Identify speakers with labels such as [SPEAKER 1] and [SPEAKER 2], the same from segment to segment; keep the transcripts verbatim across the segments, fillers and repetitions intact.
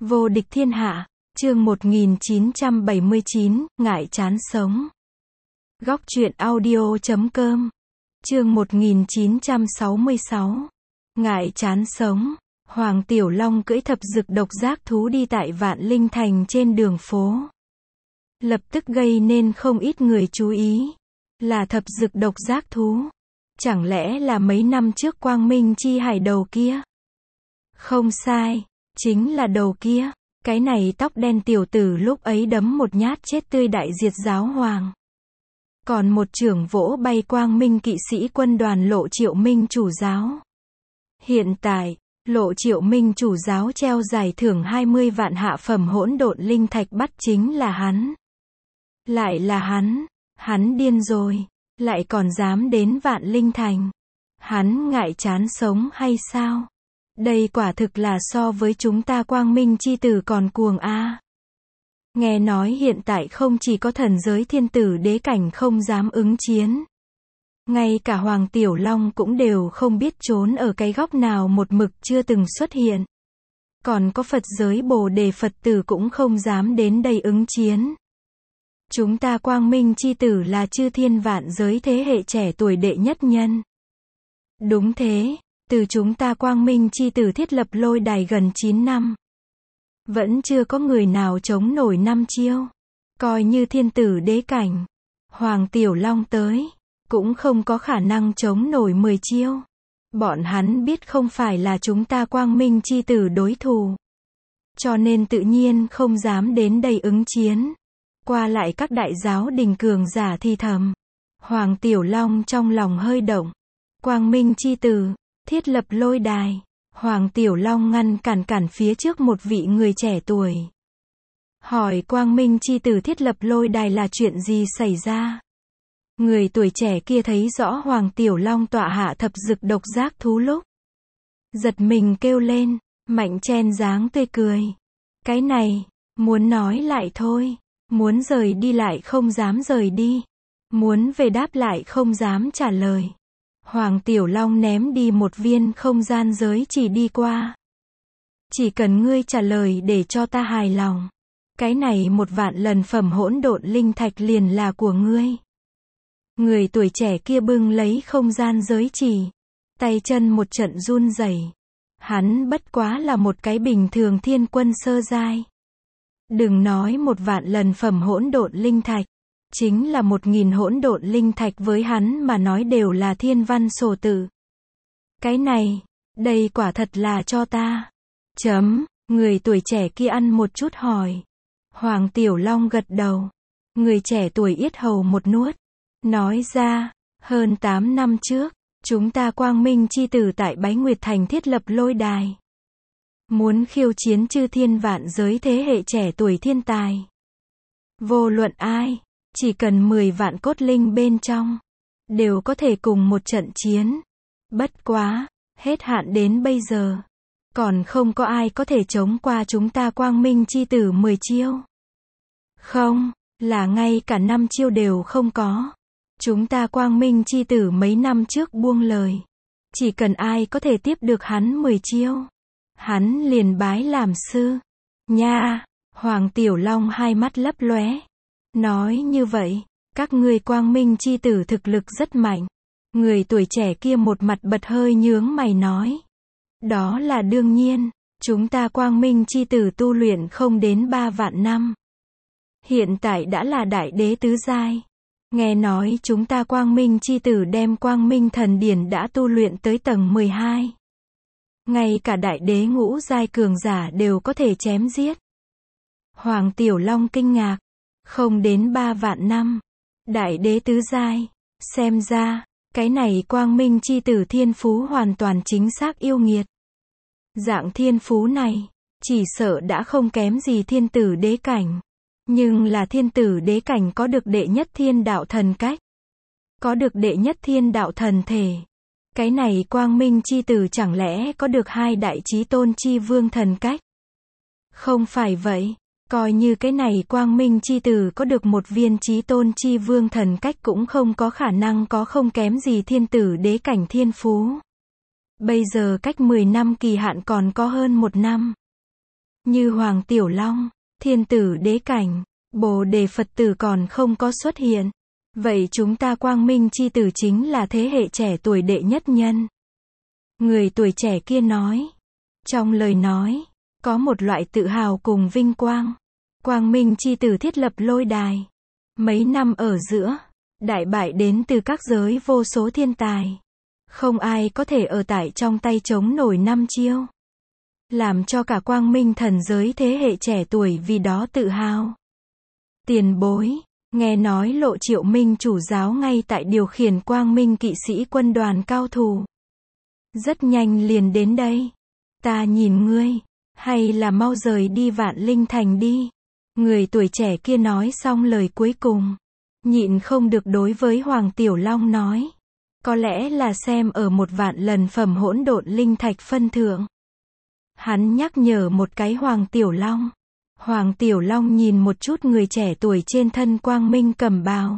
[SPEAKER 1] Vô địch thiên hạ, chương một nghìn chín trăm bảy mươi chín, ngại chán sống. Góc truyện audio chấm com. Chương một nghìn chín trăm sáu mươi sáu. Ngại chán sống. Hoàng Tiểu Long cưỡi thập dực độc giác thú đi tại Vạn Linh Thành trên đường phố. Lập tức gây nên không ít người chú ý. Là thập dực độc giác thú. Chẳng lẽ là mấy năm trước Quang Minh Chi Hải đầu kia? Không sai. Chính là đầu kia. Cái này tóc đen tiểu tử lúc ấy đấm một nhát chết tươi đại diệt giáo hoàng. Còn một trưởng vỗ bay Quang Minh kỵ sĩ quân đoàn Lộ Triệu Minh chủ giáo. Hiện tại, Lộ Triệu Minh chủ giáo treo giải thưởng hai mươi vạn hạ phẩm hỗn độn linh thạch bắt chính là hắn. Lại là hắn. Hắn điên rồi. Lại còn dám đến Vạn Linh Thành. Hắn ngại chán sống hay sao? Đây quả thực là so với chúng ta Quang Minh chi tử còn cuồng a. Nghe nói hiện tại không chỉ có thần giới thiên tử đế cảnh không dám ứng chiến. Ngay cả Hoàng Tiểu Long cũng đều không biết trốn ở cái góc nào một mực chưa từng xuất hiện. Còn có Phật giới Bồ Đề Phật tử cũng không dám đến đây ứng chiến. Chúng ta Quang Minh chi tử là chư thiên vạn giới thế hệ trẻ tuổi đệ nhất nhân. Đúng thế. Từ chúng ta Quang Minh chi tử thiết lập lôi đài gần chín năm. Vẫn chưa có người nào chống nổi năm chiêu. Coi như thiên tử đế cảnh. Hoàng Tiểu Long tới. Cũng không có khả năng chống nổi mười chiêu. Bọn hắn biết không phải là chúng ta Quang Minh chi tử đối thủ. Cho nên tự nhiên không dám đến đây ứng chiến. Qua lại các đại giáo đình cường giả thi thầm. Hoàng Tiểu Long trong lòng hơi động. Quang Minh chi tử. Thiết lập lôi đài. Hoàng Tiểu Long ngăn cản cản phía trước một vị người trẻ tuổi. Hỏi Quang Minh chi tử thiết lập lôi đài là chuyện gì xảy ra? Người tuổi trẻ kia thấy rõ Hoàng Tiểu Long tọa hạ thập dực độc giác thú lúc. Giật mình kêu lên, mạnh chen dáng tươi cười. Cái này, muốn nói lại thôi. Muốn rời đi lại không dám rời đi. Muốn về đáp lại không dám trả lời. Hoàng Tiểu Long ném đi một viên không gian giới chỉ đi qua. Chỉ cần ngươi trả lời để cho ta hài lòng. Cái này một vạn lần phẩm hỗn độn linh thạch liền là của ngươi. Người tuổi trẻ kia bưng lấy không gian giới chỉ. Tay chân một trận run rẩy. Hắn bất quá là một cái bình thường thiên quân sơ giai. Đừng nói một vạn lần phẩm hỗn độn linh thạch. Chính là một nghìn hỗn độn linh thạch với hắn mà nói đều là thiên văn sổ tự. Cái này, đây quả thật là cho ta. Chấm, người tuổi trẻ kia ăn một chút hỏi. Hoàng Tiểu Long gật đầu. Người trẻ tuổi yết hầu một nuốt. Nói ra, hơn tám năm trước, chúng ta Quang Minh chi tử tại Bái Nguyệt Thành thiết lập lôi đài. Muốn khiêu chiến chư thiên vạn giới thế hệ trẻ tuổi thiên tài. Vô luận ai. Chỉ cần mười vạn cốt linh bên trong. Đều có thể cùng một trận chiến. Bất quá. Hết hạn đến bây giờ. Còn không có ai có thể chống qua chúng ta Quang Minh chi tử mười chiêu. Không. Là ngay cả năm chiêu đều không có. Chúng ta Quang Minh chi tử mấy năm trước buông lời. Chỉ cần ai có thể tiếp được hắn mười chiêu. Hắn liền bái làm sư. Nha. Hoàng Tiểu Long hai mắt lấp lóe. Nói như vậy, các ngươi Quang Minh chi tử thực lực rất mạnh. Người tuổi trẻ kia một mặt bật hơi nhướng mày nói. Đó là đương nhiên, chúng ta Quang Minh chi tử tu luyện không đến ba vạn năm. Hiện tại đã là đại đế tứ giai. Nghe nói chúng ta Quang Minh chi tử đem Quang Minh thần điển đã tu luyện tới tầng mười hai. Ngay cả đại đế ngũ giai cường giả đều có thể chém giết. Hoàng Tiểu Long kinh ngạc. Không đến ba vạn năm. Đại đế tứ giai. Xem ra, cái này Quang Minh chi tử thiên phú hoàn toàn chính xác yêu nghiệt. Dạng thiên phú này, chỉ sợ đã không kém gì thiên tử đế cảnh. Nhưng là thiên tử đế cảnh có được đệ nhất thiên đạo thần cách. Có được đệ nhất thiên đạo thần thể. Cái này Quang Minh chi tử chẳng lẽ có được hai đại chí tôn chi vương thần cách? Không phải vậy. Coi như cái này Quang Minh chi tử có được một viên chí tôn chi vương thần cách cũng không có khả năng có không kém gì thiên tử đế cảnh thiên phú. Bây giờ cách mười năm kỳ hạn còn có hơn một năm. như Hoàng Tiểu Long, Thiên Tử Đế Cảnh, Bồ Đề Phật Tử còn không có xuất hiện. Vậy chúng ta Quang Minh chi tử chính là thế hệ trẻ tuổi đệ nhất nhân. Người tuổi trẻ kia nói. Trong lời nói, có một loại tự hào cùng vinh quang. Quang Minh chi tử thiết lập lôi đài. Mấy năm ở giữa, đại bại đến từ các giới vô số thiên tài. Không ai có thể ở tại trong tay chống nổi năm chiêu. Làm cho cả Quang Minh thần giới thế hệ trẻ tuổi vì đó tự hào. Tiền bối, nghe nói Lộ Triệu Minh chủ giáo ngay tại điều khiển Quang Minh kỵ sĩ quân đoàn cao thủ. Rất nhanh liền đến đây. Ta nhìn ngươi, hay là mau rời đi Vạn Linh Thành đi. Người tuổi trẻ kia nói xong lời cuối cùng. Nhịn không được đối với Hoàng Tiểu Long nói. Có lẽ là xem ở một vạn lần phẩm hỗn độn linh thạch phân thượng. Hắn nhắc nhở một cái Hoàng Tiểu Long. Hoàng Tiểu Long nhìn một chút người trẻ tuổi trên thân Quang Minh cầm bào.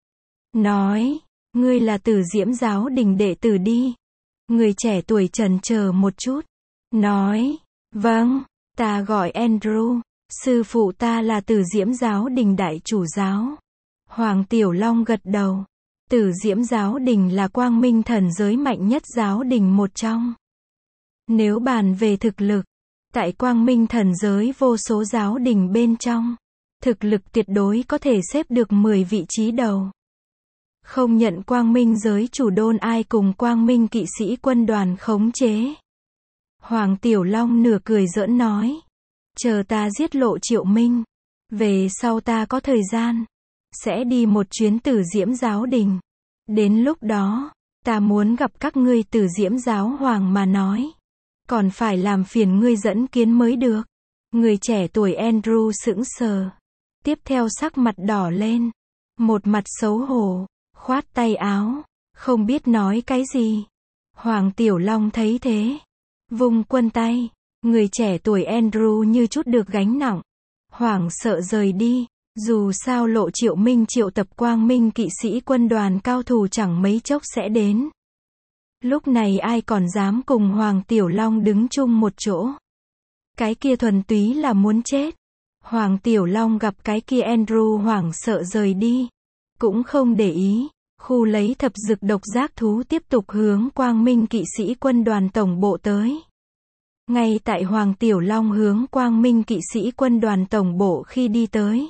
[SPEAKER 1] Nói, ngươi là Tử Diễm giáo đình đệ tử đi. Người trẻ tuổi chần chờ một chút. Nói, vâng, ta gọi Andrew, sư phụ ta là Tử Diễm giáo đình đại chủ giáo. Hoàng Tiểu Long gật đầu. Tử Diễm giáo đình là Quang Minh thần giới mạnh nhất giáo đình một trong. Nếu bàn về thực lực, tại Quang Minh thần giới vô số giáo đình bên trong, thực lực tuyệt đối có thể xếp được mười vị trí đầu. Không nhận Quang Minh giới chủ đôn ai cùng Quang Minh kỵ sĩ quân đoàn khống chế. Hoàng Tiểu Long nửa cười giỡn nói. Chờ ta giết Lộ Triệu Minh. Về sau ta có thời gian. Sẽ đi một chuyến Tử Diễm giáo đình. Đến lúc đó, ta muốn gặp các ngươi Tử Diễm giáo hoàng mà nói. Còn phải làm phiền ngươi dẫn kiến mới được. Người trẻ tuổi Andrew sững sờ. Tiếp theo sắc mặt đỏ lên. Một mặt xấu hổ. Khoát tay áo. Không biết nói cái gì. Hoàng Tiểu Long thấy thế. Vung quân tay. Người trẻ tuổi Andrew như chút được gánh nặng. Hoảng sợ rời đi. Dù sao Lộ Triệu Minh triệu tập Quang Minh kỵ sĩ quân đoàn cao thủ chẳng mấy chốc sẽ đến. Lúc này ai còn dám cùng Hoàng Tiểu Long đứng chung một chỗ. Cái kia thuần túy là muốn chết. Hoàng Tiểu Long gặp cái kia Andrew hoảng sợ rời đi. Cũng không để ý. Khu lấy thập dực độc giác thú tiếp tục hướng Quang Minh kỵ sĩ quân đoàn tổng bộ tới. Ngay tại Hoàng Tiểu Long hướng Quang Minh kỵ sĩ quân đoàn tổng bộ khi đi tới.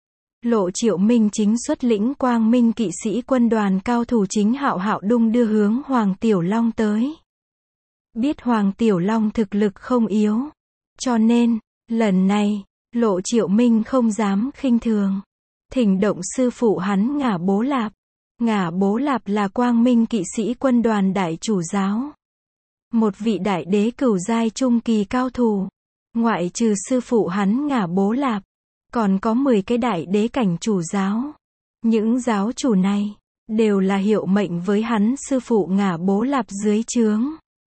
[SPEAKER 1] Lộ Triệu Minh chính xuất lĩnh Quang Minh kỵ sĩ quân đoàn cao thủ chính hạo hạo đung đưa hướng Hoàng Tiểu Long tới. Biết Hoàng Tiểu Long thực lực không yếu. Cho nên, lần này, Lộ Triệu Minh không dám khinh thường. Thỉnh động sư phụ hắn Ngả Bố Lạp. Ngả Bố Lạp là Quang Minh kỵ sĩ quân đoàn đại chủ giáo. Một vị đại đế cửu giai trung kỳ cao thủ. Ngoại trừ sư phụ hắn Ngả Bố Lạp. Còn có mười cái đại đế cảnh chủ giáo. Những giáo chủ này, đều là hiệu mệnh với hắn sư phụ Ngả Bố Lạp dưới trướng.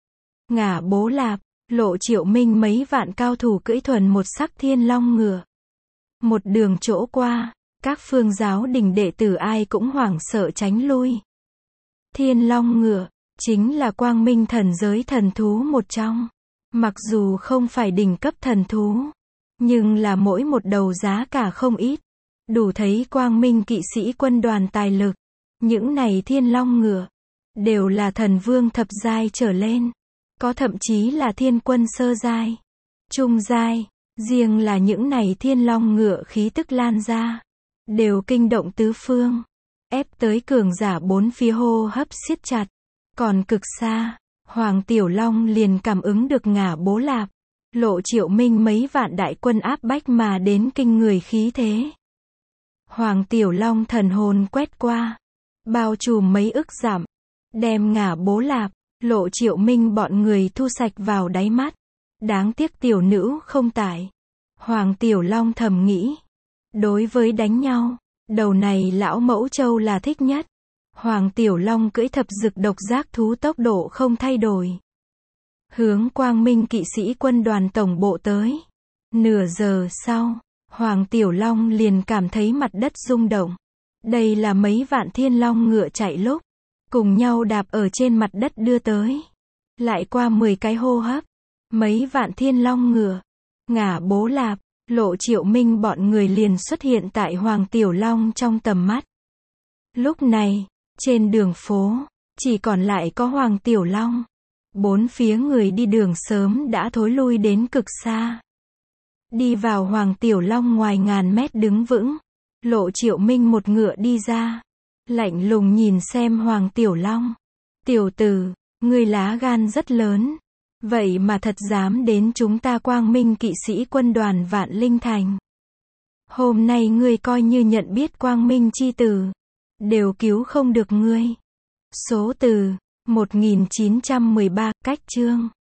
[SPEAKER 1] Ngả Bố Lạp, Lộ Triệu Minh mấy vạn cao thủ cưỡi thuần một sắc thiên long ngựa. Một đường chỗ qua, các phương giáo đình đệ tử ai cũng hoảng sợ tránh lui. Thiên long ngựa, chính là Quang Minh thần giới thần thú một trong. Mặc dù không phải đỉnh cấp thần thú. Nhưng là mỗi một đầu giá cả không ít. Đủ thấy Quang Minh kỵ sĩ quân đoàn tài lực. Những này thiên long ngựa. Đều là thần vương thập giai trở lên. Có thậm chí là thiên quân sơ giai. Trung giai. Riêng là những này thiên long ngựa khí tức lan ra. Đều kinh động tứ phương. Ép tới cường giả bốn phía hô hấp siết chặt. Còn cực xa. Hoàng Tiểu Long liền cảm ứng được Ngả Bố Lạp. Lộ Triệu Minh mấy vạn đại quân áp bách mà đến kinh người khí thế. Hoàng Tiểu Long thần hồn quét qua. Bao trùm mấy ức dặm. Đem Ngả Bố Lạp, Lộ Triệu Minh bọn người thu sạch vào đáy mắt. Đáng tiếc tiểu nữ không tại. Hoàng Tiểu Long thầm nghĩ. Đối với đánh nhau, đầu này lão mẫu châu là thích nhất. Hoàng Tiểu Long cưỡi thập dực độc giác thú tốc độ không thay đổi. Hướng Quang Minh kỵ sĩ quân đoàn tổng bộ tới. Nửa giờ sau, Hoàng Tiểu Long liền cảm thấy mặt đất rung động. Đây là mấy vạn thiên long ngựa chạy lúc. Cùng nhau đạp ở trên mặt đất đưa tới. Lại qua mười cái hô hấp. Mấy vạn thiên long ngựa. Ngả bố lạp, Lộ Triệu Minh bọn người liền xuất hiện tại Hoàng Tiểu Long trong tầm mắt. Lúc này, trên đường phố, chỉ còn lại có Hoàng Tiểu Long. Bốn phía người đi đường sớm đã thối lui đến cực xa. Đi vào Hoàng Tiểu Long ngoài ngàn mét đứng vững. Lộ Triệu Minh một ngựa đi ra. Lạnh lùng nhìn xem Hoàng Tiểu Long. Tiểu tử, ngươi lá gan rất lớn. Vậy mà thật dám đến chúng ta Quang Minh kỵ sĩ quân đoàn Vạn Linh Thành. Hôm nay ngươi coi như nhận biết Quang Minh chi tử. Đều cứu không được ngươi. Số từ một nghìn chín trăm mười ba, cách chương